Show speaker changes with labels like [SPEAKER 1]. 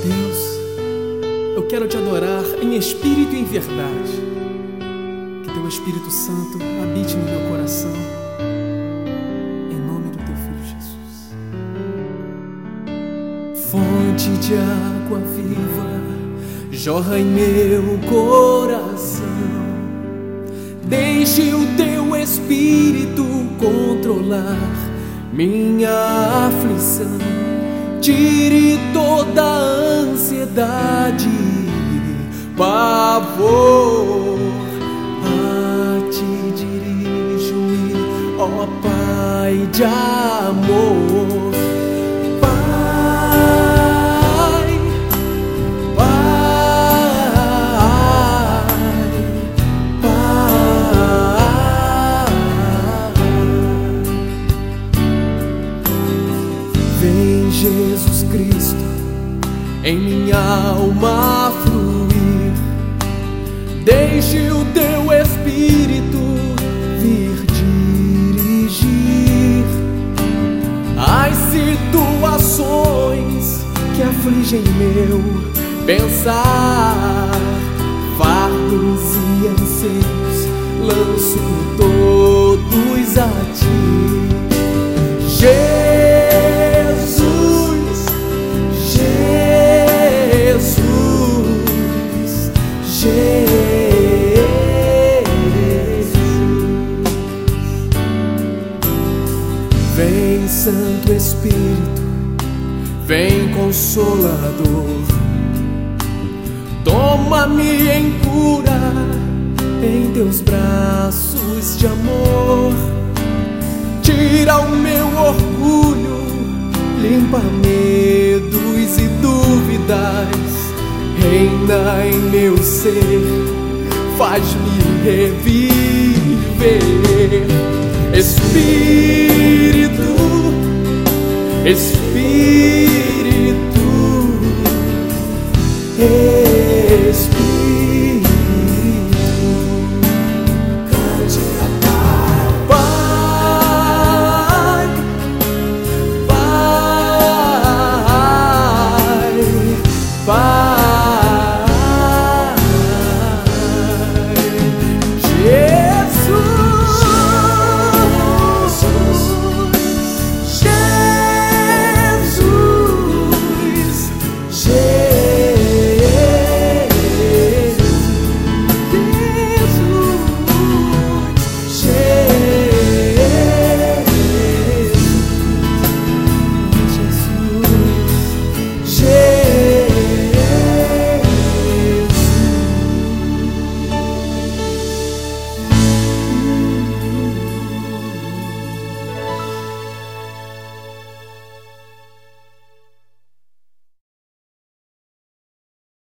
[SPEAKER 1] Deus, eu quero te adorar em espírito e em verdade. Que teu Espírito Santo habite no meu coração, em nome do teu Filho Jesus. Fonte de água viva jorra em meu coração. Deixe o teu Espírito controlar minha aflição. Tire toda a ansiedade, pavor. A ti dirijo-me, ó Pai de amor. Pai, Pai, Pai. Vem Jesus Cristo em minha alma fluir. Deixe o teu Espírito vir dirigir as situações que afligem meu pensar. Fardos e anseios lanço todos a ti, Jesus, Jesus, Jesus. Vem Santo Espírito, vem Consolador. Toma-me em cura, em teus braços de amor. Tira o meu orgulho, limpa medos e dúvidas. Reina em meu ser, faz-me reviver. Espírito, Espírito, Espírito, cante a Pai, Pai, Pai, Pai.